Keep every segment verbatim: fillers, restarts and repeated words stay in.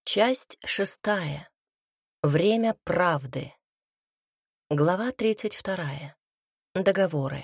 Часть шестая. Время правды. Глава тридцать вторая. Договоры.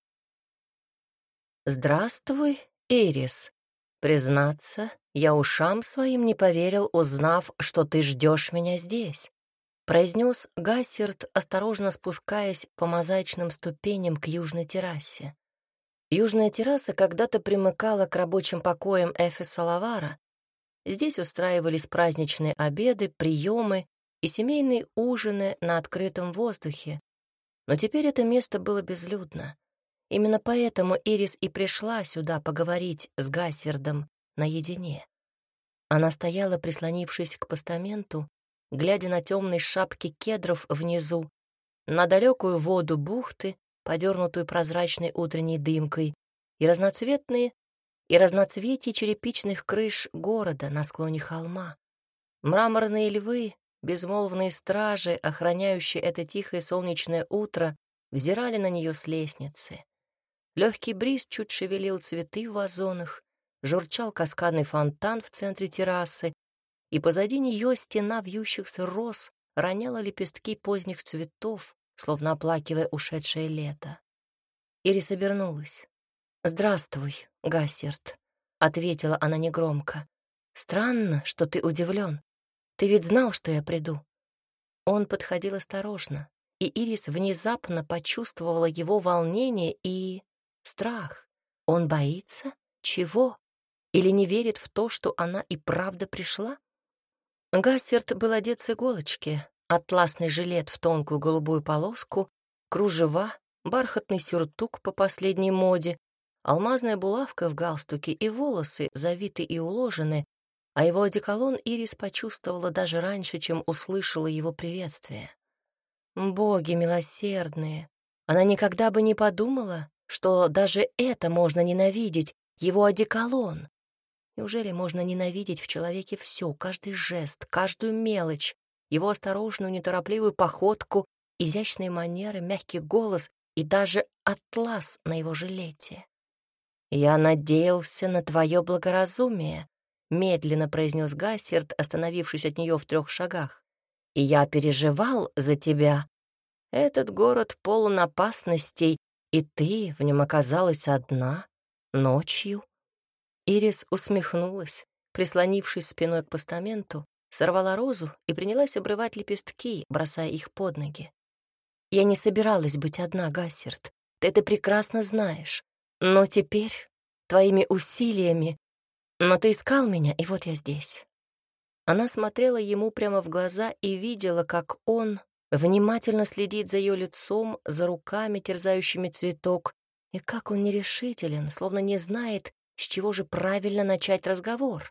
«Здравствуй, Ирис. Признаться, я ушам своим не поверил, узнав, что ты ждешь меня здесь», — произнес Гассерд, осторожно спускаясь по мозаичным ступеням к южной террасе. Южная терраса когда-то примыкала к рабочим покоям Эфеса Лавара. Здесь устраивались праздничные обеды, приемы и семейные ужины на открытом воздухе. Но теперь это место было безлюдно. Именно поэтому Ирис и пришла сюда поговорить с Гассердом наедине. Она стояла, прислонившись к постаменту, глядя на темные шапки кедров внизу, на далекую воду бухты, подернутую прозрачной утренней дымкой, и разноцветные и разноцветие черепичных крыш города на склоне холма. Мраморные львы, безмолвные стражи, охраняющие это тихое солнечное утро, взирали на нее с лестницы. Легкий бриз чуть шевелил цветы в вазонах, журчал каскадный фонтан в центре террасы, и позади нее стена вьющихся роз роняла лепестки поздних цветов, словно оплакивая ушедшее лето. Ирис обернулась. «Здравствуй, Гассерд», — ответила она негромко. «Странно, что ты удивлен. Ты ведь знал, что я приду». Он подходил осторожно, и Ирис внезапно почувствовала его волнение и страх. Он боится? Чего? Или не верит в то, что она и правда пришла? Гассерд был одет с иголочки, атласный жилет в тонкую голубую полоску, кружева, бархатный сюртук по последней моде, алмазная булавка в галстуке и волосы завиты и уложены, а его одеколон Ирис почувствовала даже раньше, чем услышала его приветствие. Боги милосердные! Она никогда бы не подумала, что даже это можно ненавидеть, его одеколон. Неужели можно ненавидеть в человеке все, каждый жест, каждую мелочь, его осторожную, неторопливую походку, изящные манеры, мягкий голос и даже атлас на его жилете? «Я надеялся на твое благоразумие», — медленно произнес Гассерд, остановившись от нее в трех шагах. «И я переживал за тебя. Этот город полон опасностей, и ты в нем оказалась одна, ночью». Ирис усмехнулась, прислонившись спиной к постаменту, сорвала розу и принялась обрывать лепестки, бросая их под ноги. «Я не собиралась быть одна, Гассерд, ты это прекрасно знаешь. Но теперь, твоими усилиями... Но ты искал меня, и вот я здесь». Она смотрела ему прямо в глаза и видела, как он внимательно следит за ее лицом, за руками, терзающими цветок, и как он нерешителен, словно не знает, с чего же правильно начать разговор.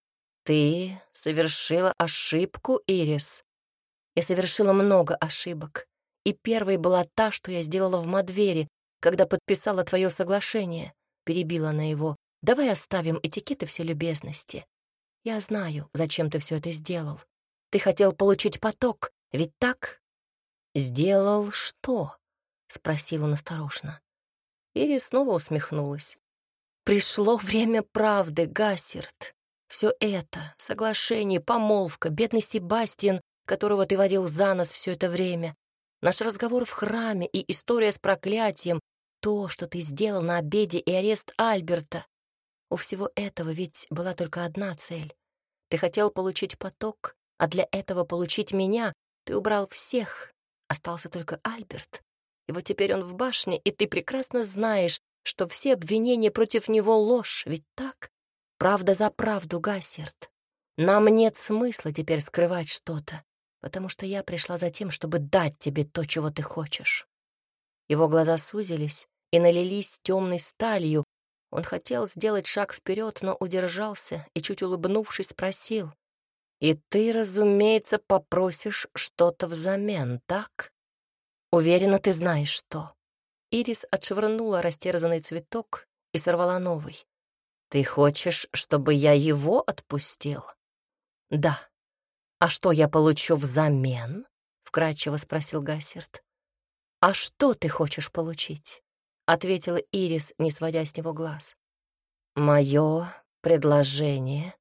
«Ты совершила ошибку, Ирис». «Я совершила много ошибок, и первой была та, что я сделала в Мадвере, когда подписала твое соглашение», — перебила она его. «Давай оставим этикеты все любезности. Я знаю, зачем ты все это сделал. Ты хотел получить поток, ведь так?» «Сделал что?» — спросил он осторожно. Ирис снова усмехнулась. «Пришло время правды, Гассерд. Все это, соглашение, помолвка, бедный Себастьян, которого ты водил за нос все это время, наш разговор в храме и история с проклятием, то, что ты сделал на обеде и арест Альберта. У всего этого ведь была только одна цель. Ты хотел получить поток, а для этого получить меня ты убрал всех. Остался только Альберт. И вот теперь он в башне, и ты прекрасно знаешь, что все обвинения против него — ложь, ведь так? Правда за правду, Гассерд. Нам нет смысла теперь скрывать что-то, потому что я пришла за тем, чтобы дать тебе то, чего ты хочешь». Его глаза сузились и налились темной сталью. Он хотел сделать шаг вперед, но удержался и, чуть улыбнувшись, спросил: «И ты, разумеется, попросишь что-то взамен, так? Уверена, ты знаешь, что». Ирис отшвырнула растерзанный цветок и сорвала новый. «Ты хочешь, чтобы я его отпустил?» «Да. А что я получу взамен?» — вкрадчиво спросил Гассерд. «А что ты хочешь получить?» — ответила Ирис, не сводя с него глаз. «Мое предложение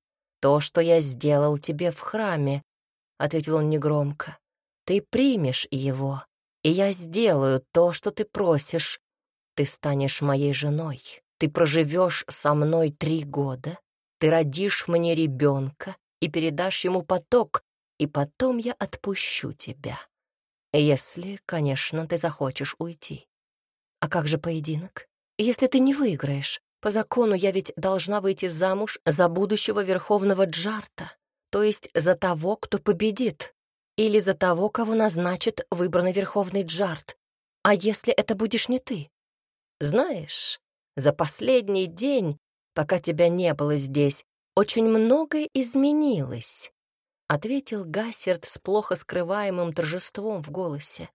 то, что я сделал тебе в храме», — ответил он негромко. «Ты примешь его, и я сделаю то, что ты просишь. Ты станешь моей женой, ты проживешь со мной три года, ты родишь мне ребенка и передашь ему поток, и потом я отпущу тебя. Если, конечно, ты захочешь уйти. А как же поединок? Если ты не выиграешь, по закону я ведь должна выйти замуж за будущего верховного Джарта, то есть за того, кто победит, или за того, кого назначит выбранный верховный Джарт. А если это будешь не ты? Знаешь, за последний день, пока тебя не было здесь, очень многое изменилось, — ответил Гассерд с плохо скрываемым торжеством в голосе.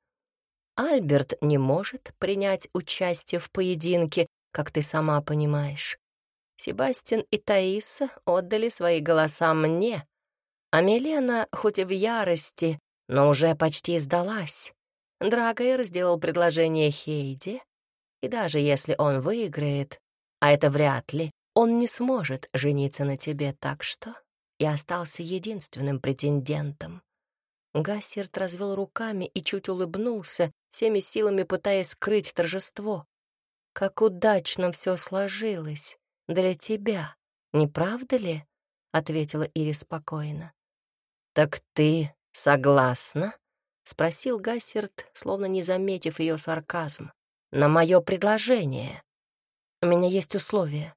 Альберт не может принять участие в поединке, как ты сама понимаешь. Себастьян и Таиса отдали свои голоса мне, а Милена, хоть и в ярости, но уже почти сдалась. Драгоэр сделал предложение Хейде, и даже если он выиграет, а это вряд ли, он не сможет жениться на тебе, так что я остался единственным претендентом. Гассерд развел руками и чуть улыбнулся, всеми силами пытаясь скрыть торжество. «Как удачно все сложилось для тебя, не правда ли?» — ответила Ирис спокойно. «Так ты согласна?» — спросил Гассерд, словно не заметив ее сарказм. «На мое предложение. У меня есть условие».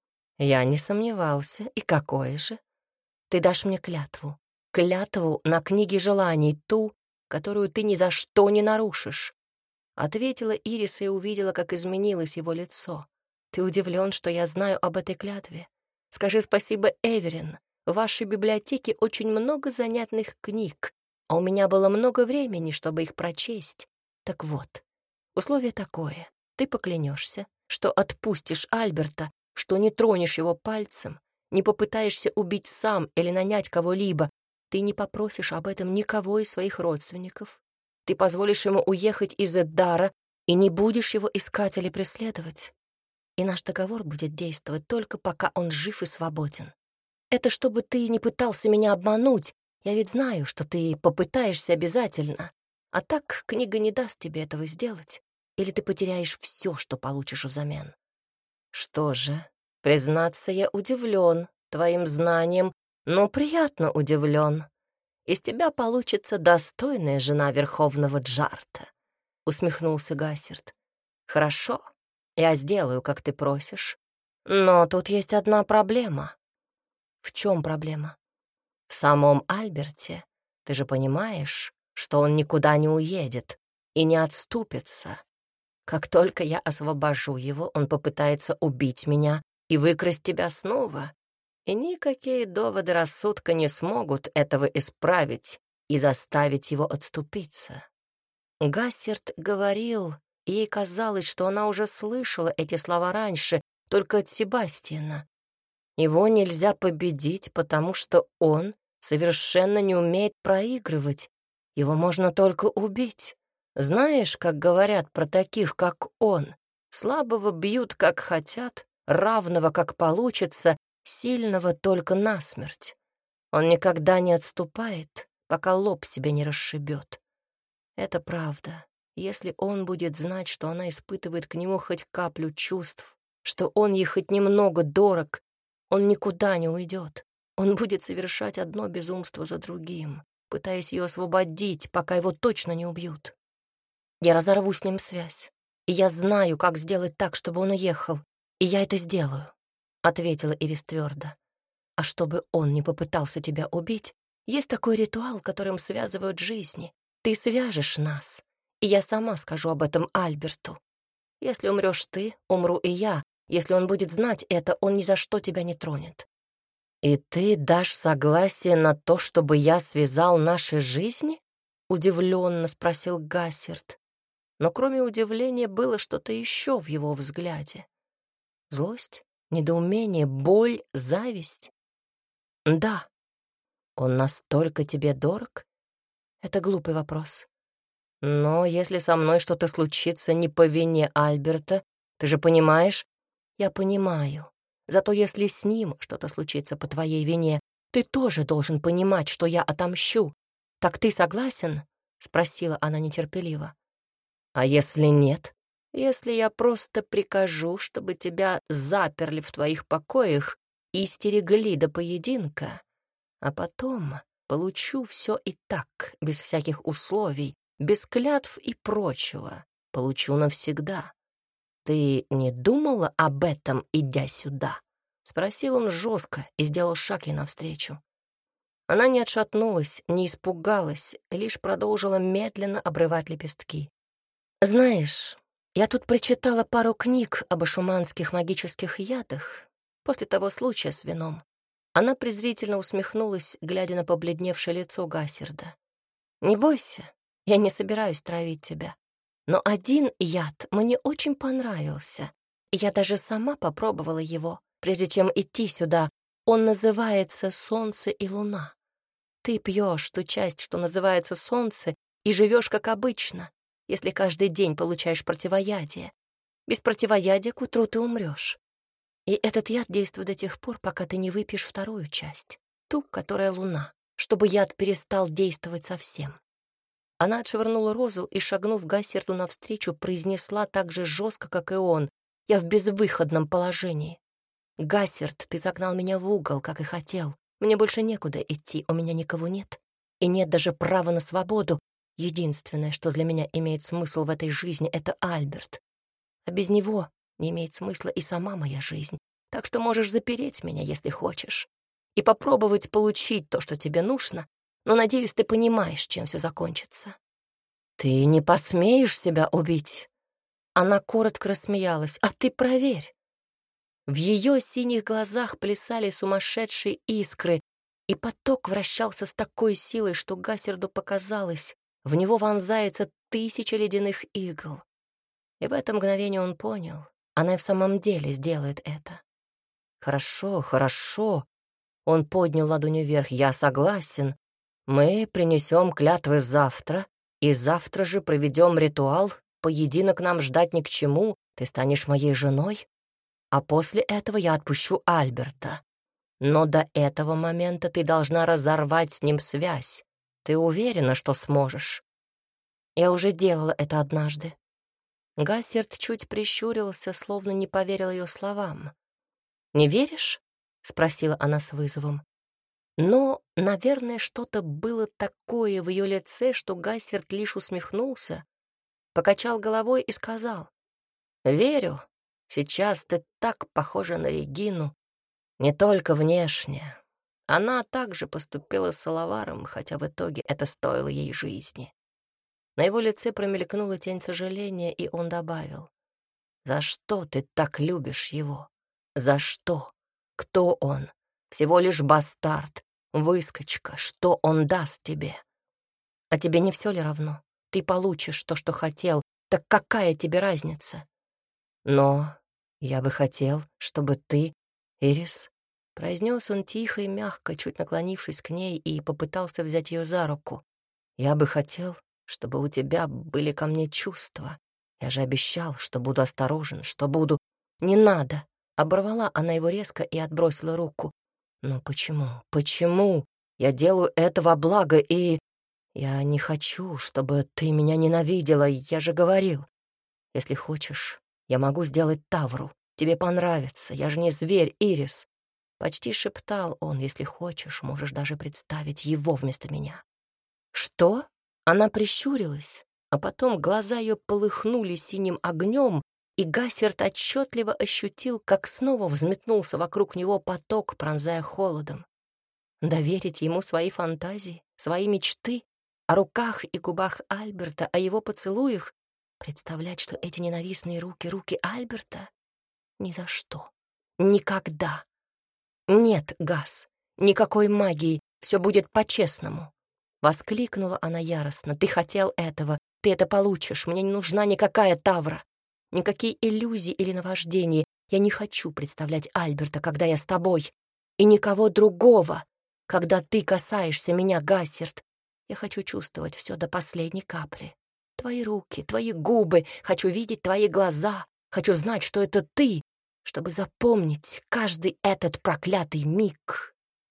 «Я не сомневался. И какое же?» «Ты дашь мне клятву. Клятву на книге желаний, ту, которую ты ни за что не нарушишь». Ответила Ирис и увидела, как изменилось его лицо. «Ты удивлен, что я знаю об этой клятве? Скажи спасибо, Эверин. В вашей библиотеке очень много занятных книг, а у меня было много времени, чтобы их прочесть. Так вот, условие такое. Ты поклянешься, что отпустишь Альберта, что не тронешь его пальцем, не попытаешься убить сам или нанять кого-либо. Ты не попросишь об этом никого из своих родственников. Ты позволишь ему уехать из Эддара и не будешь его искать или преследовать. И наш договор будет действовать только пока он жив и свободен. Это чтобы ты не пытался меня обмануть. Я ведь знаю, что ты попытаешься обязательно. А так книга не даст тебе этого сделать. Или ты потеряешь все, что получишь взамен. Что же, признаться, я удивлен твоим знанием, но приятно удивлен. Из тебя получится достойная жена верховного Джарта, — усмехнулся Гассерд. Хорошо, я сделаю, как ты просишь. Но тут есть одна проблема. В чем проблема? В самом Альберте. Ты же понимаешь, что он никуда не уедет и не отступится. Как только я освобожу его, он попытается убить меня и выкрасть тебя снова. И никакие доводы рассудка не смогут этого исправить и заставить его отступиться. Гассерд говорил, и ей казалось, что она уже слышала эти слова раньше, только от Себастьяна. Его нельзя победить, потому что он совершенно не умеет проигрывать. Его можно только убить. Знаешь, как говорят про таких, как он? Слабого бьют, как хотят, равного, как получится, сильного только насмерть. Он никогда не отступает, пока лоб себе не расшибет. Это правда. Если он будет знать, что она испытывает к нему хоть каплю чувств, что он ей хоть немного дорог, он никуда не уйдет. Он будет совершать одно безумство за другим, пытаясь ее освободить, пока его точно не убьют. Я разорву с ним связь, и я знаю, как сделать так, чтобы он уехал, и я это сделаю, — ответила Ирис твердо. А чтобы он не попытался тебя убить, есть такой ритуал, которым связывают жизни. Ты свяжешь нас, и я сама скажу об этом Альберту. Если умрешь ты, умру и я. Если он будет знать это, он ни за что тебя не тронет. «И ты дашь согласие на то, чтобы я связал наши жизни?» — удивленно спросил Гассерд. Но кроме удивления было что-то еще в его взгляде. Злость, недоумение, боль, зависть. «Да. Он настолько тебе дорог?» Это глупый вопрос. Но если со мной что-то случится не по вине Альберта, ты же понимаешь? Я понимаю. Зато если с ним что-то случится по твоей вине, Ты тоже должен понимать, что я отомщу. Так ты согласен?» — спросила она нетерпеливо. «А если нет? Если я просто прикажу, чтобы тебя заперли в твоих покоях и стерегли до поединка, а потом получу все и так, без всяких условий, без клятв и прочего, получу навсегда. Ты не думала об этом, идя сюда?» — спросил он жестко и сделал шаг ей навстречу. Она не отшатнулась, не испугалась, лишь продолжила медленно обрывать лепестки. «Знаешь, я тут прочитала пару книг об ашуманских магических ядах после того случая с вином». Она презрительно усмехнулась, глядя на побледневшее лицо Гассерда. «Не бойся, я не собираюсь травить тебя. Но один яд мне очень понравился, и я даже сама попробовала его, прежде чем идти сюда. Он называется «Солнце и луна». Ты пьешь ту часть, что называется «Солнце», и живешь как обычно, если каждый день получаешь противоядие. Без противоядия к утру ты умрешь. И этот яд действует до тех пор, пока ты не выпьешь вторую часть, ту, которая луна, чтобы яд перестал действовать совсем. Она отшвырнула розу и, шагнув Гассерду навстречу, произнесла так же жестко, как и он: «Я в безвыходном положении. Гассерд, ты загнал меня в угол, как и хотел. Мне больше некуда идти, у меня никого нет. И нет даже права на свободу. Единственное, что для меня имеет смысл в этой жизни, — это Альберт. А без него не имеет смысла и сама моя жизнь. Так что можешь запереть меня, если хочешь, и попробовать получить то, что тебе нужно, но, надеюсь, ты понимаешь, чем все закончится». «Ты не посмеешь себя убить?» Она коротко рассмеялась. «А ты проверь». В ее синих глазах плясали сумасшедшие искры, и поток вращался с такой силой, что Гассерду показалось, в него вонзается тысяча ледяных игл. И в это мгновение он понял, она и в самом деле сделает это. «Хорошо, хорошо». Он поднял ладонь вверх. «Я согласен. Мы принесем клятвы завтра, и завтра же проведем ритуал. Поединок нам ждать ни к чему. Ты станешь моей женой. А после этого я отпущу Альберта. Но до этого момента ты должна разорвать с ним связь. Ты уверена, что сможешь?» «Я уже делала это однажды». Гассерд чуть прищурился, словно не поверил ее словам. «Не веришь?» — спросила она с вызовом. Но, наверное, что-то было такое в ее лице, что Гассерд лишь усмехнулся, покачал головой и сказал: «Верю. Сейчас ты так похожа на Регину. Не только внешне. Она также поступила с Салаваром, хотя в итоге это стоило ей жизни». На его лице промелькнула тень сожаления, и он добавил: «За что ты так любишь его? За что? Кто он? Всего лишь бастард, выскочка. Что он даст тебе? А тебе не все ли равно? Ты получишь то, что хотел. Так какая тебе разница? Но я бы хотел, чтобы ты, Ирис...» Произнес он тихо и мягко, чуть наклонившись к ней, и попытался взять ее за руку. «Я бы хотел, чтобы у тебя были ко мне чувства. Я же обещал, что буду осторожен, что буду...» «Не надо!» — оборвала она его резко и отбросила руку. «Но почему? Почему? Я делаю это во благо, и... Я не хочу, чтобы ты меня ненавидела, я же говорил. Если хочешь, я могу сделать Тавру. Тебе понравится, я же не зверь, Ирис». Почти шептал он: «Если хочешь, можешь даже представить его вместо меня». «Что?» Она прищурилась, а потом глаза ее полыхнули синим огнем, и Гассерд отчетливо ощутил, как снова взметнулся вокруг него поток, пронзая холодом. Доверить ему свои фантазии, свои мечты о руках и губах Альберта, о его поцелуях, представлять, что эти ненавистные руки — руки Альберта? Ни за что. Никогда. «Нет, Гас, никакой магии, все будет по-честному». Воскликнула она яростно. «Ты хотел этого, ты это получишь. Мне не нужна никакая Тавра, никакие иллюзии или наваждения. Я не хочу представлять Альберта, когда я с тобой, и никого другого, когда ты касаешься меня, Гассерд. Я хочу чувствовать все до последней капли. Твои руки, твои губы, хочу видеть твои глаза, хочу знать, что это ты, чтобы запомнить каждый этот проклятый миг».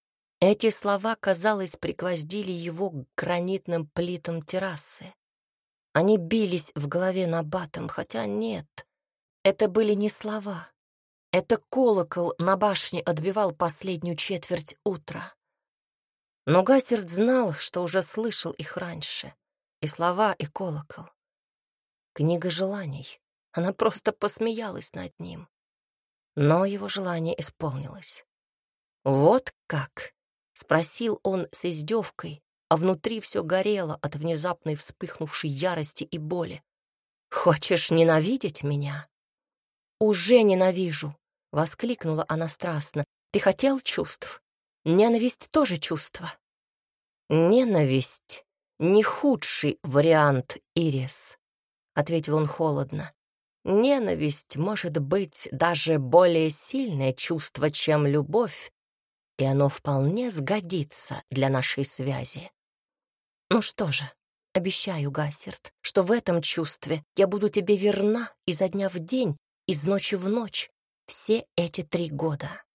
Эти слова, казалось, пригвоздили его к гранитным плитам террасы. Они бились в голове набатом, хотя нет, это были не слова. Это колокол на башне отбивал последнюю четверть утра. Но Гассерд знал, что уже слышал их раньше. И слова, и колокол. Книга желаний. Она просто посмеялась над ним. Но его желание исполнилось. «Вот как?» — спросил он с издевкой, а внутри все горело от внезапной вспыхнувшей ярости и боли. «Хочешь ненавидеть меня?» «Уже ненавижу!» — воскликнула она страстно. «Ты хотел чувств? Ненависть тоже чувство». «Ненависть — не худший вариант, Ирис», — ответил он холодно. «Ненависть может быть даже более сильное чувство, чем любовь, и оно вполне сгодится для нашей связи». «Ну что же, обещаю, Гассерд, что в этом чувстве я буду тебе верна изо дня в день, из ночи в ночь, все эти три года».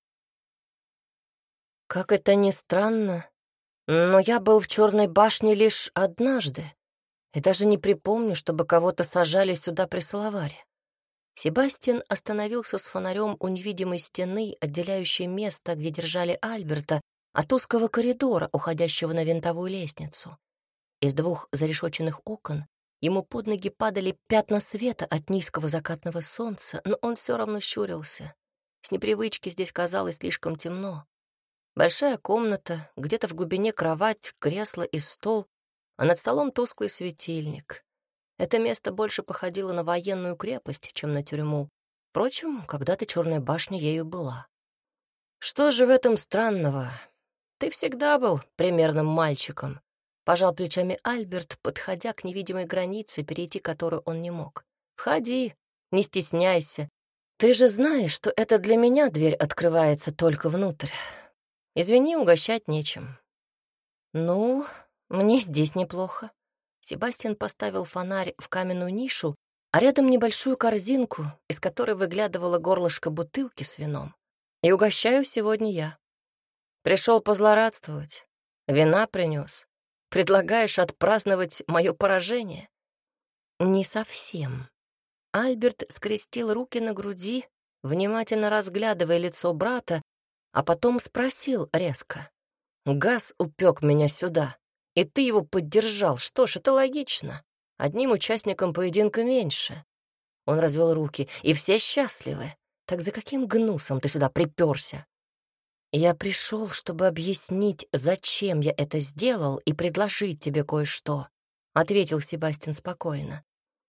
Как это ни странно, но я был в Черной башне лишь однажды, и даже не припомню, чтобы кого-то сажали сюда при Салаваре. Себастьян остановился с фонарем у невидимой стены, отделяющей место, где держали Альберта, от узкого коридора, уходящего на винтовую лестницу. Из двух зарешоченных окон ему под ноги падали пятна света от низкого закатного солнца, но он все равно щурился. С непривычки здесь казалось слишком темно. Большая комната, где-то в глубине кровать, кресло и стол, а над столом тусклый светильник. Это место больше походило на военную крепость, чем на тюрьму. Впрочем, когда-то Черная башня ею была. «Что же в этом странного? Ты всегда был примерным мальчиком», — пожал плечами Альберт, подходя к невидимой границе, перейти которую он не мог. «Входи, не стесняйся. Ты же знаешь, что это для меня дверь открывается только внутрь. Извини, угощать нечем». «Ну, мне здесь неплохо». Себастьян поставил фонарь в каменную нишу, а рядом небольшую корзинку, из которой выглядывало горлышко бутылки с вином. «И угощаю сегодня я. Пришел позлорадствовать. Вина принес. Предлагаешь отпраздновать мое поражение?» «Не совсем». Альберт скрестил руки на груди, внимательно разглядывая лицо брата, а потом спросил резко. «Гас упек меня сюда, и ты его поддержал. Что ж, это логично. Одним участником поединка меньше». Он развел руки. «И все счастливы. Так за каким гнусом ты сюда приперся?» «Я пришел, чтобы объяснить, зачем я это сделал, и предложить тебе кое-что», — ответил Себастьян спокойно.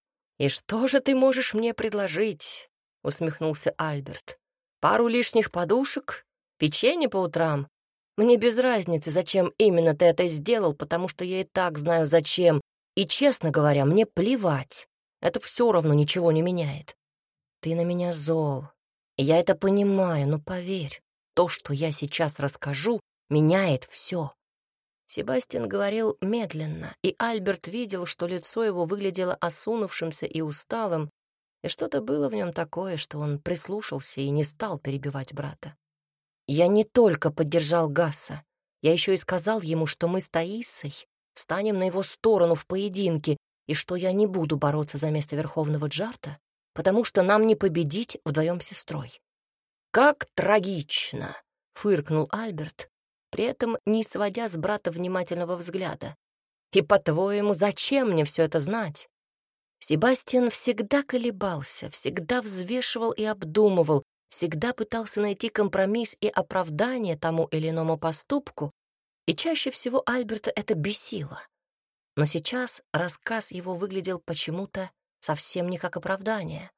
«И что же ты можешь мне предложить?» — усмехнулся Альберт. «Пару лишних подушек? Печенье по утрам? Мне без разницы, зачем именно ты это сделал, потому что я и так знаю, зачем. И, честно говоря, мне плевать. Это все равно ничего не меняет. Ты на меня зол. И я это понимаю, но поверь, то, что я сейчас расскажу, меняет все». Себастьян говорил медленно, и Альберт видел, что лицо его выглядело осунувшимся и усталым, и что-то было в нем такое, что он прислушался и не стал перебивать брата. «Я не только поддержал Гаса, я еще и сказал ему, что мы с Таисой встанем на его сторону в поединке и что я не буду бороться за место Верховного Джарта, потому что нам не победить вдвоем с сестрой». «Как трагично!» — фыркнул Альберт, при этом не сводя с брата внимательного взгляда. «И, по-твоему, зачем мне все это знать?» Себастьян всегда колебался, всегда взвешивал и обдумывал, всегда пытался найти компромисс и оправдание тому или иному поступку, и чаще всего Альберта это бесило. Но сейчас рассказ его выглядел почему-то совсем не как оправдание.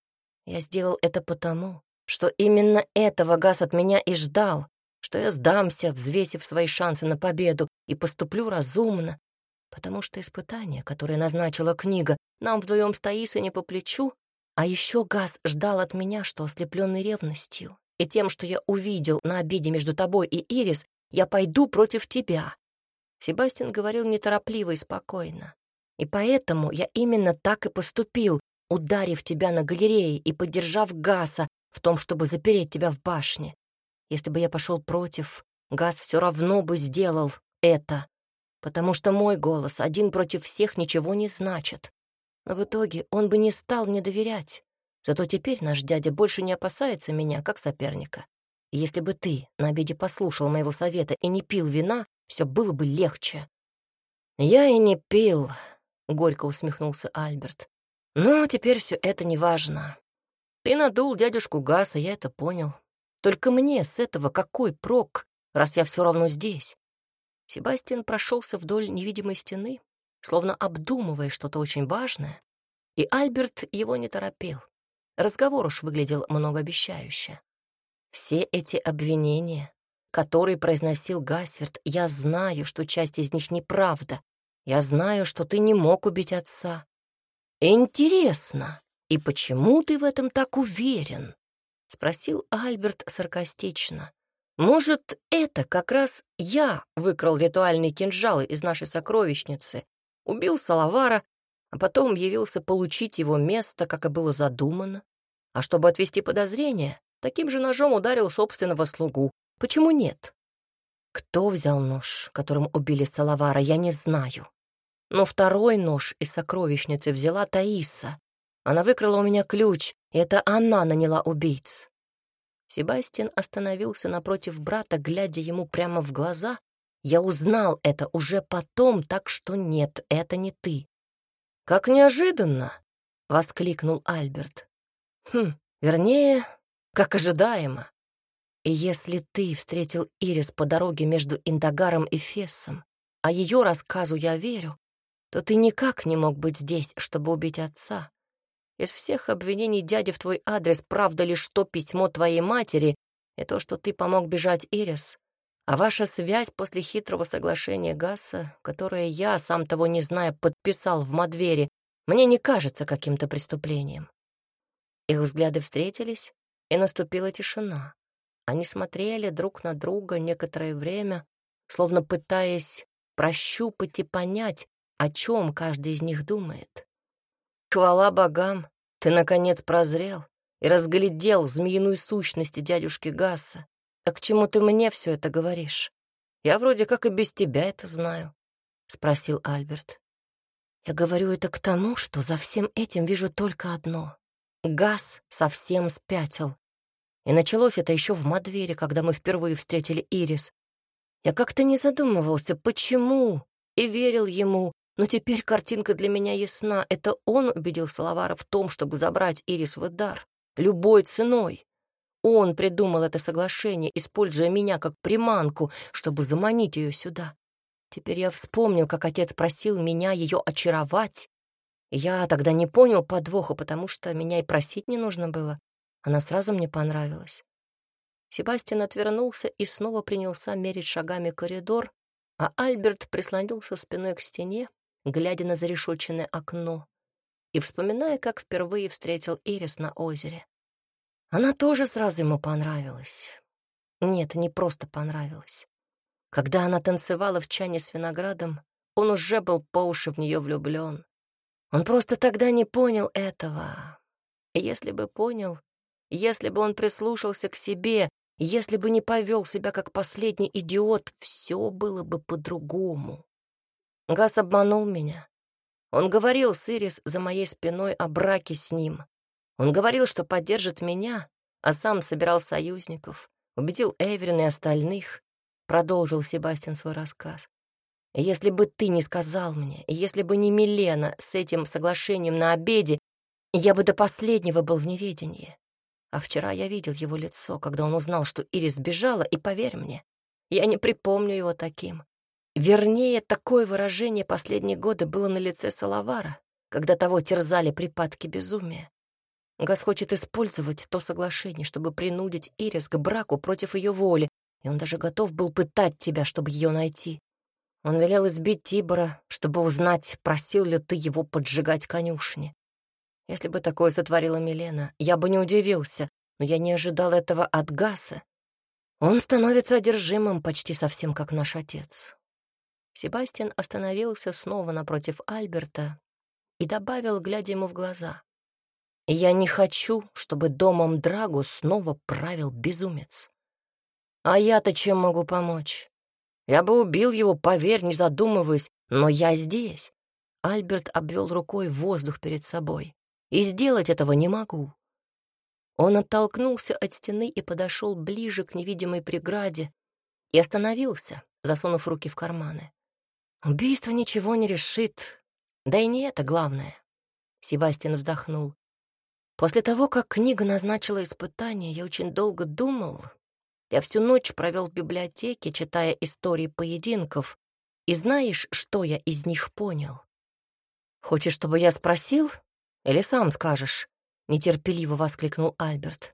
«Я сделал это потому, что именно этого Гас от меня и ждал, что я сдамся, взвесив свои шансы на победу, и поступлю разумно, потому что испытание, которое назначила книга, нам вдвоем с Таисой не по плечу. А еще Гас ждал от меня, что, ослепленный ревностью и тем, что я увидел на обеде между тобой и Ирис, я пойду против тебя». Себастьян говорил неторопливо и спокойно. «И поэтому я именно так и поступил, ударив тебя на галерее и поддержав Гаса в том, чтобы запереть тебя в башне. Если бы я пошел против, Газ все равно бы сделал это, потому что мой голос один против всех ничего не значит. Но в итоге он бы не стал мне доверять. Зато теперь наш дядя больше не опасается меня, как соперника. И если бы ты на обеде послушал моего совета и не пил вина, все было бы легче». «Я и не пил», — горько усмехнулся Альберт. «Но теперь все это не важно. Ты надул дядюшку Гаса, я это понял. Только мне с этого какой прок, раз я все равно здесь?» Себастьян прошелся вдоль невидимой стены, словно обдумывая что-то очень важное, и Альберт его не торопил. Разговор уж выглядел многообещающе. «Все эти обвинения, которые произносил Гассерт, я знаю, что часть из них неправда. Я знаю, что ты не мог убить отца. Интересно, и почему ты в этом так уверен?» — спросил Альберт саркастично. «Может, это как раз я выкрал ритуальные кинжалы из нашей сокровищницы, убил Салавара, а потом явился получить его место, как и было задумано? А чтобы отвести подозрения, таким же ножом ударил собственного слугу. Почему нет? Кто взял нож, которым убили Салавара, я не знаю. Но второй нож из сокровищницы взяла Таиса. Она выкрала у меня ключ, и это она наняла убийц». Себастьян остановился напротив брата, глядя ему прямо в глаза. «Я узнал это уже потом, так что нет, это не ты». «Как неожиданно!» — воскликнул Альберт. «Хм, вернее, как ожидаемо. И если ты встретил Ирис по дороге между Индагаром и Фессом, а ее рассказу я верю, то ты никак не мог быть здесь, чтобы убить отца. Из всех обвинений дяди в твой адрес правда лишь то письмо твоей матери и то, что ты помог бежать Ирис, а ваша связь после хитрого соглашения Гасса, которое я, сам того не зная, подписал в Мадвере, мне не кажется каким-то преступлением». Их взгляды встретились, и наступила тишина. Они смотрели друг на друга некоторое время, словно пытаясь прощупать и понять, о чем каждый из них думает. «Хвала богам, ты, наконец, прозрел и разглядел змеиную сущность дядюшки Гасса. А к чему ты мне все это говоришь? Я вроде как и без тебя это знаю», — спросил Альберт. «Я говорю это к тому, что за всем этим вижу только одно. Гасс совсем спятил. И началось это еще в Мадвере, когда мы впервые встретили Ирис. Я как-то не задумывался, почему, и верил ему, но теперь картинка для меня ясна. Это он убедил Салавара в том, чтобы забрать Ирис в Эдар, любой ценой. Он придумал это соглашение, используя меня как приманку, чтобы заманить ее сюда. Теперь я вспомнил, как отец просил меня ее очаровать. Я тогда не понял подвоха, потому что меня и просить не нужно было. Она сразу мне понравилась». Себастьян отвернулся и снова принялся мерить шагами коридор, а Альберт прислонился спиной к стене, глядя на зарешоченное окно и вспоминая, как впервые встретил Ирис на озере. Она тоже сразу ему понравилась. Нет, не просто понравилась. Когда она танцевала в чане с виноградом, он уже был по уши в нее влюблен. Он просто тогда не понял этого. И если бы понял, если бы он прислушался к себе, если бы не повел себя как последний идиот, все было бы по-другому. Гас обманул меня. Он говорил с Ирис за моей спиной о браке с ним. Он говорил, что поддержит меня, а сам собирал союзников, убедил Эверин и остальных, продолжил Себастьян свой рассказ. И если бы ты не сказал мне, и если бы не Милена с этим соглашением на обеде, я бы до последнего был в неведении. А вчера я видел его лицо, когда он узнал, что Ирис сбежала, и, поверь мне, я не припомню его таким. Вернее, такое выражение последние годы было на лице Салавара, когда того терзали припадки безумия. Гас хочет использовать то соглашение, чтобы принудить Ирис к браку против ее воли, и он даже готов был пытать тебя, чтобы ее найти. Он велел избить Тибора, чтобы узнать, просил ли ты его поджигать конюшни. Если бы такое сотворила Милена, я бы не удивился, но я не ожидал этого от Гаса. Он становится одержимым почти совсем как наш отец». Себастьян остановился снова напротив Альберта и добавил, глядя ему в глаза: «И я не хочу, чтобы домом Драгу снова правил безумец. А я-то чем могу помочь? Я бы убил его, поверь, не задумываясь, но я здесь. Альберт обвел рукой воздух перед собой. И сделать этого не могу. Он оттолкнулся от стены и подошел ближе к невидимой преграде и остановился, засунув руки в карманы. Убийство ничего не решит, да и не это главное. Себастьян вздохнул. После того, как книга назначила испытание, я очень долго думал. Я всю ночь провел в библиотеке, читая истории поединков. И знаешь, что я из них понял? Хочешь, чтобы я спросил? Или сам скажешь? Нетерпеливо воскликнул Альберт.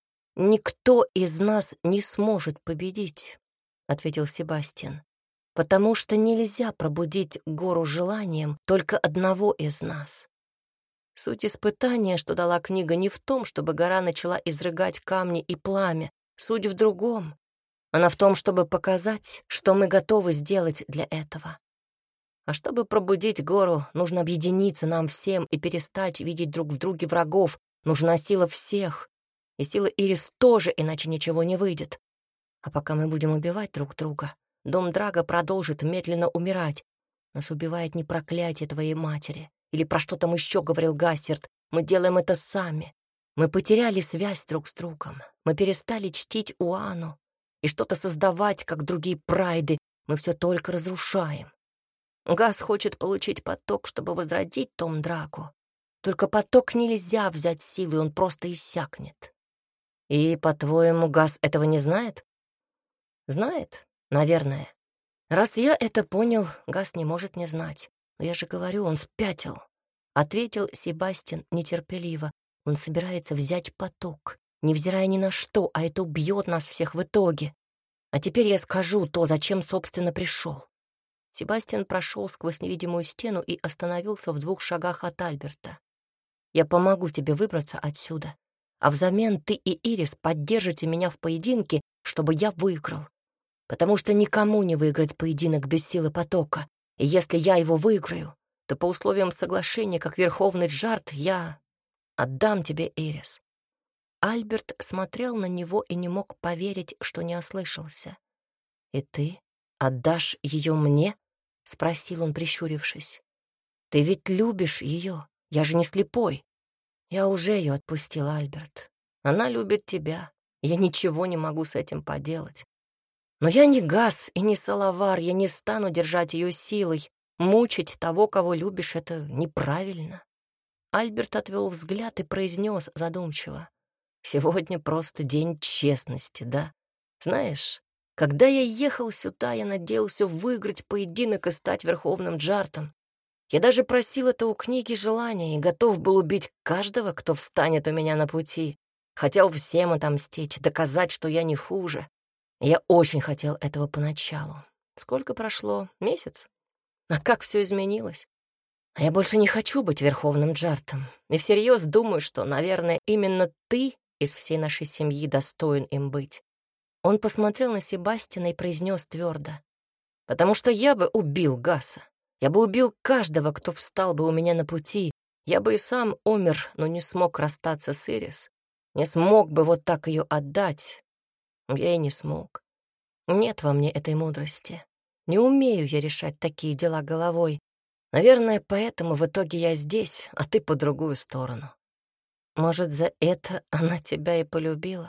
«Никто из нас не сможет победить», — ответил Себастьян, «потому что нельзя пробудить гору желанием только одного из нас. Суть испытания, что дала книга, не в том, чтобы гора начала изрыгать камни и пламя. Суть в другом. Она в том, чтобы показать, что мы готовы сделать для этого. А чтобы пробудить гору, нужно объединиться нам всем и перестать видеть друг в друге врагов. Нужна сила всех. И сила Ирис тоже, иначе ничего не выйдет. А пока мы будем убивать друг друга, дом Драга продолжит медленно умирать. Нас убивает не проклятие твоей матери. Или про что там еще говорил Гассерд. Мы делаем это сами. Мы потеряли связь друг с другом. Мы перестали чтить Уану. И что-то создавать, как другие прайды, мы все только разрушаем. Гас хочет получить поток, чтобы возродить Том Драгу. Только поток нельзя взять силой, он просто иссякнет. И, по-твоему, Гас этого не знает? Знает, наверное. Раз я это понял, Гас не может не знать. Но я же говорю, он спятил. Ответил Себастьян нетерпеливо. Он собирается взять поток, невзирая ни на что, а это убьет нас всех в итоге. А теперь я скажу то, зачем, собственно, пришел. Себастьян прошел сквозь невидимую стену и остановился в двух шагах от Альберта. Я помогу тебе выбраться отсюда. А взамен ты и Ирис поддержите меня в поединке, чтобы я выиграл. Потому что никому не выиграть поединок без силы потока. И если я его выиграю, то по условиям соглашения, как верховный джарт, я отдам тебе Ирис». Альберт смотрел на него и не мог поверить, что не ослышался. «И ты отдашь ее мне?» — спросил он, прищурившись. «Ты ведь любишь ее, я же не слепой». «Я уже ее отпустил, Альберт. Она любит тебя. Я ничего не могу с этим поделать. Но я не Гас и не Салавар, я не стану держать ее силой. Мучить того, кого любишь, — это неправильно». Альберт отвел взгляд и произнес задумчиво. «Сегодня просто день честности, да? Знаешь, когда я ехал сюда, я надеялся выиграть поединок и стать верховным джартом. Я даже просил это у книги желания и готов был убить каждого, кто встанет у меня на пути. Хотел всем отомстить, доказать, что я не хуже. Я очень хотел этого поначалу. Сколько прошло? Месяц? А как все изменилось? А я больше не хочу быть верховным джартом. И всерьез думаю, что, наверное, именно ты из всей нашей семьи достоин им быть». Он посмотрел на Себастьяна и произнес твердо: «Потому что я бы убил Гаса. Я бы убил каждого, кто встал бы у меня на пути. Я бы и сам умер, но не смог расстаться с Ирис. Не смог бы вот так ее отдать. Я и не смог. Нет во мне этой мудрости. Не умею я решать такие дела головой. Наверное, поэтому в итоге я здесь, а ты по другую сторону. Может, за это она тебя и полюбила?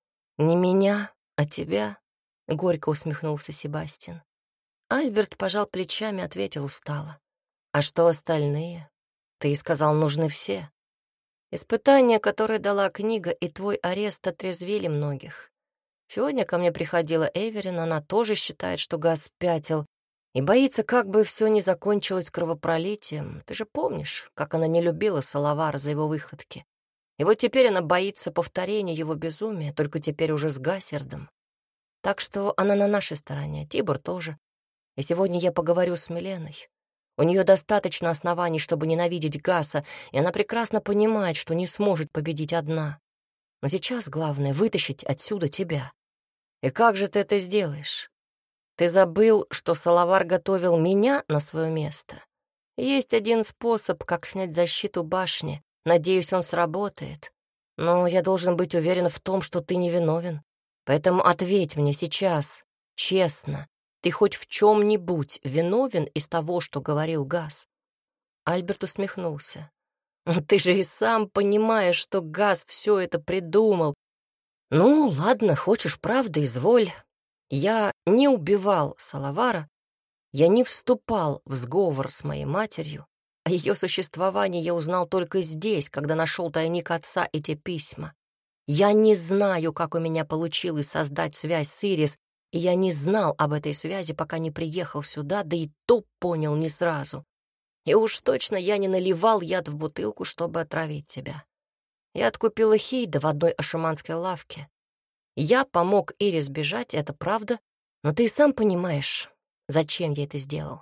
Не меня, а тебя?» — горько усмехнулся Себастьян. Альберт пожал плечами, ответил устало: «А что остальные? Ты сказал, нужны все. Испытания, которые дала книга, и твой арест отрезвили многих. Сегодня ко мне приходила Эверин, она тоже считает, что Гас спятил, и боится, как бы все не закончилось кровопролитием. Ты же помнишь, как она не любила Салавара за его выходки. И вот теперь она боится повторения его безумия, только теперь уже с Гассердом. Так что она на нашей стороне, Тибор тоже. И сегодня я поговорю с Миленой. У нее достаточно оснований, чтобы ненавидеть Гаса, и она прекрасно понимает, что не сможет победить одна. Но сейчас главное — вытащить отсюда тебя. И как же ты это сделаешь? Ты забыл, что Салавар готовил меня на свое место? Есть один способ, как снять защиту башни. Надеюсь, он сработает. Но я должен быть уверен в том, что ты невиновен. Поэтому ответь мне сейчас, честно, ты хоть в чем-нибудь виновен из того, что говорил Газ?» Альберт усмехнулся. «Ты же и сам понимаешь, что Газ все это придумал. Ну, ладно, хочешь правды, изволь. Я не убивал Салавара, я не вступал в сговор с моей матерью. О ее существовании я узнал только здесь, когда нашел тайник отца и те письма. Я не знаю, как у меня получилось создать связь с Ирис, и я не знал об этой связи, пока не приехал сюда, да и то понял не сразу. И уж точно я не наливал яд в бутылку, чтобы отравить тебя. Я откупила Хейда в одной ашуманской лавке. Я помог Ирис бежать, это правда, но ты и сам понимаешь, зачем я это сделал».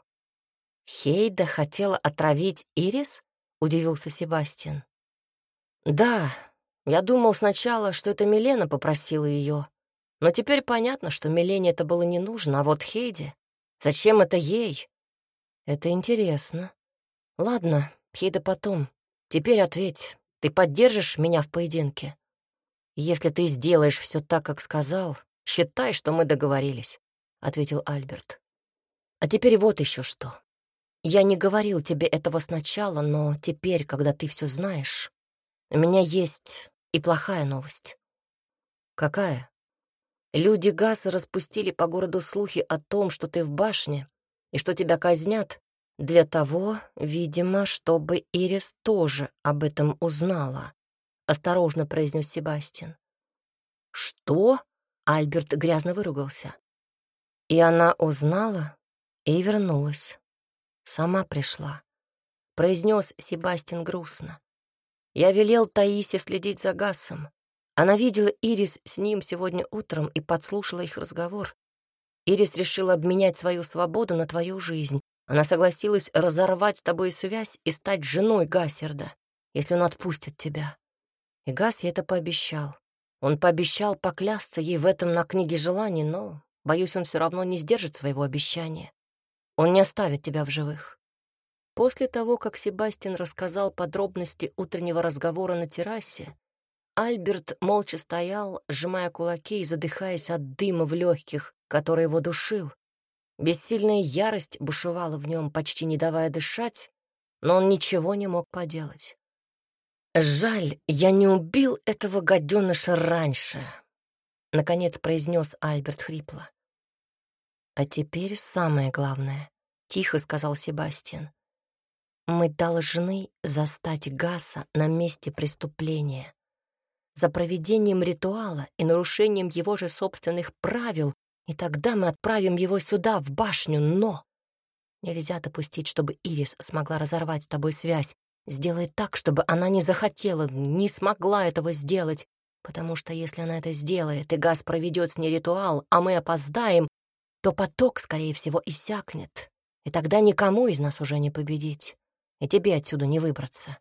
«Хейда хотела отравить Ирис?» — удивился Себастьян. «Да, я думал сначала, что это Милена попросила ее, но теперь понятно, что Милене это было не нужно, а вот Хейде... Зачем это ей? Это интересно. Ладно, Хейда потом. Теперь ответь, ты поддержишь меня в поединке? Если ты сделаешь все так, как сказал, считай, что мы договорились», — ответил Альберт. «А теперь вот еще что. Я не говорил тебе этого сначала, но теперь, когда ты все знаешь, у меня есть и плохая новость». «Какая?» «Люди Гаса распустили по городу слухи о том, что ты в башне и что тебя казнят, для того, видимо, чтобы Ирис тоже об этом узнала», — осторожно произнес Себастьян. «Что?» — Альберт грязно выругался. «И она узнала и вернулась. Сама пришла», — произнес Себастьян грустно. «Я велел Таисе следить за Гасом. Она видела Ирис с ним сегодня утром и подслушала их разговор. Ирис решила обменять свою свободу на твою жизнь. Она согласилась разорвать с тобой связь и стать женой Гасерда, если он отпустит тебя. И Гас ей это пообещал. Он пообещал поклясться ей в этом на книге желаний, но, боюсь, он все равно не сдержит своего обещания. Он не оставит тебя в живых». После того, как Себастьян рассказал подробности утреннего разговора на террасе, Альберт молча стоял, сжимая кулаки и задыхаясь от дыма в легких, который его душил. Бессильная ярость бушевала в нем, почти не давая дышать, но он ничего не мог поделать. «Жаль, я не убил этого гаденыша раньше», — наконец произнес Альберт хрипло. «А теперь самое главное», — тихо сказал Себастьян. «Мы должны застать Гаса на месте преступления. За проведением ритуала и нарушением его же собственных правил, и тогда мы отправим его сюда, в башню, но нельзя допустить, чтобы Ирис смогла разорвать с тобой связь. Сделай так, чтобы она не захотела, не смогла этого сделать, потому что если она это сделает, и Гас проведет с ней ритуал, а мы опоздаем, то поток, скорее всего, иссякнет, и тогда никому из нас уже не победить, и тебе отсюда не выбраться».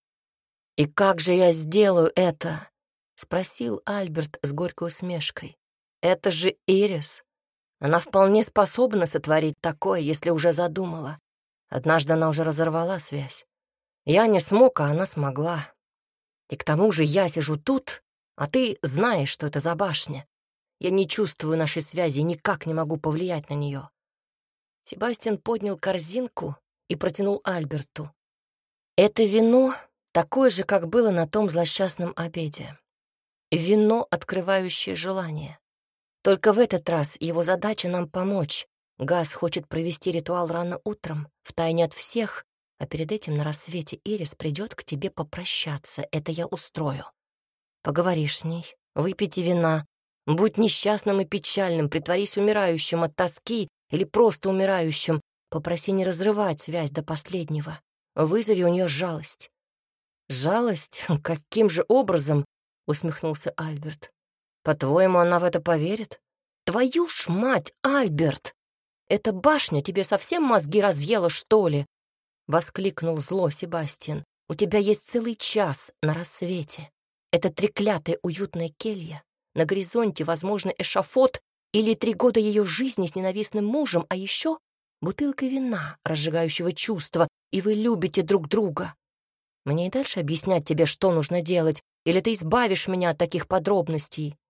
«И как же я сделаю это?» — спросил Альберт с горькой усмешкой. «Это же Ирис. Она вполне способна сотворить такое, если уже задумала. Однажды она уже разорвала связь. Я не смог, а она смогла. И к тому же я сижу тут, а ты знаешь, что это за башня. Я не чувствую нашей связи и никак не могу повлиять на нее». Себастьян поднял корзинку и протянул Альберту. «Это вино такое же, как было на том злосчастном обеде. Вино, открывающее желание. Только в этот раз его задача нам помочь. Гас хочет провести ритуал рано утром, втайне от всех, а перед этим на рассвете Ирис придет к тебе попрощаться. Это я устрою. Поговоришь с ней, выпейте вина, будь несчастным и печальным, притворись умирающим от тоски или просто умирающим, попроси не разрывать связь до последнего, вызови у нее жалость». «Жалость? Каким же образом?» — усмехнулся Альберт. «По-твоему, она в это поверит?» «Твою ж мать, Альберт! Эта башня тебе совсем мозги разъела, что ли?» — воскликнул зло Себастьян. «У тебя есть целый час на рассвете. Это треклятая уютная келья. На горизонте, возможно, эшафот или три года ее жизни с ненавистным мужем, а еще бутылка вина, разжигающего чувства, и вы любите друг друга. Мне и дальше объяснять тебе, что нужно делать, или ты избавишь меня от таких подробностей?»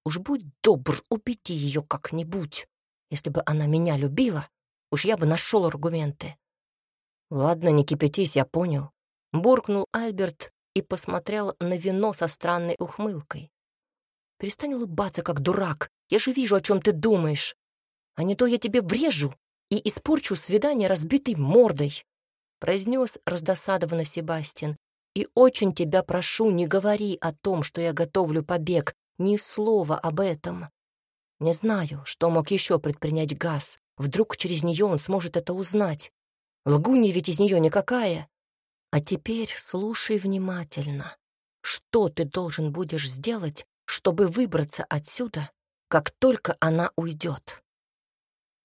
Уж будь добр, убеди ее как-нибудь. Если бы она меня любила, уж я бы нашел аргументы. Ладно, не кипятись, я понял. Буркнул Альберт и посмотрел на вино со странной ухмылкой. Перестань улыбаться, как дурак. Я же вижу, о чем ты думаешь. А не то я тебе врежу и испорчу свидание разбитой мордой, произнес раздосадованно Себастьян. И очень тебя прошу, не говори о том, что я готовлю побег, ни слова об этом. Не знаю, что мог еще предпринять Гас. Вдруг через нее он сможет это узнать. Лгунья ведь из нее никакая. А теперь слушай внимательно. Что ты должен будешь сделать, чтобы выбраться отсюда, как только она уйдет?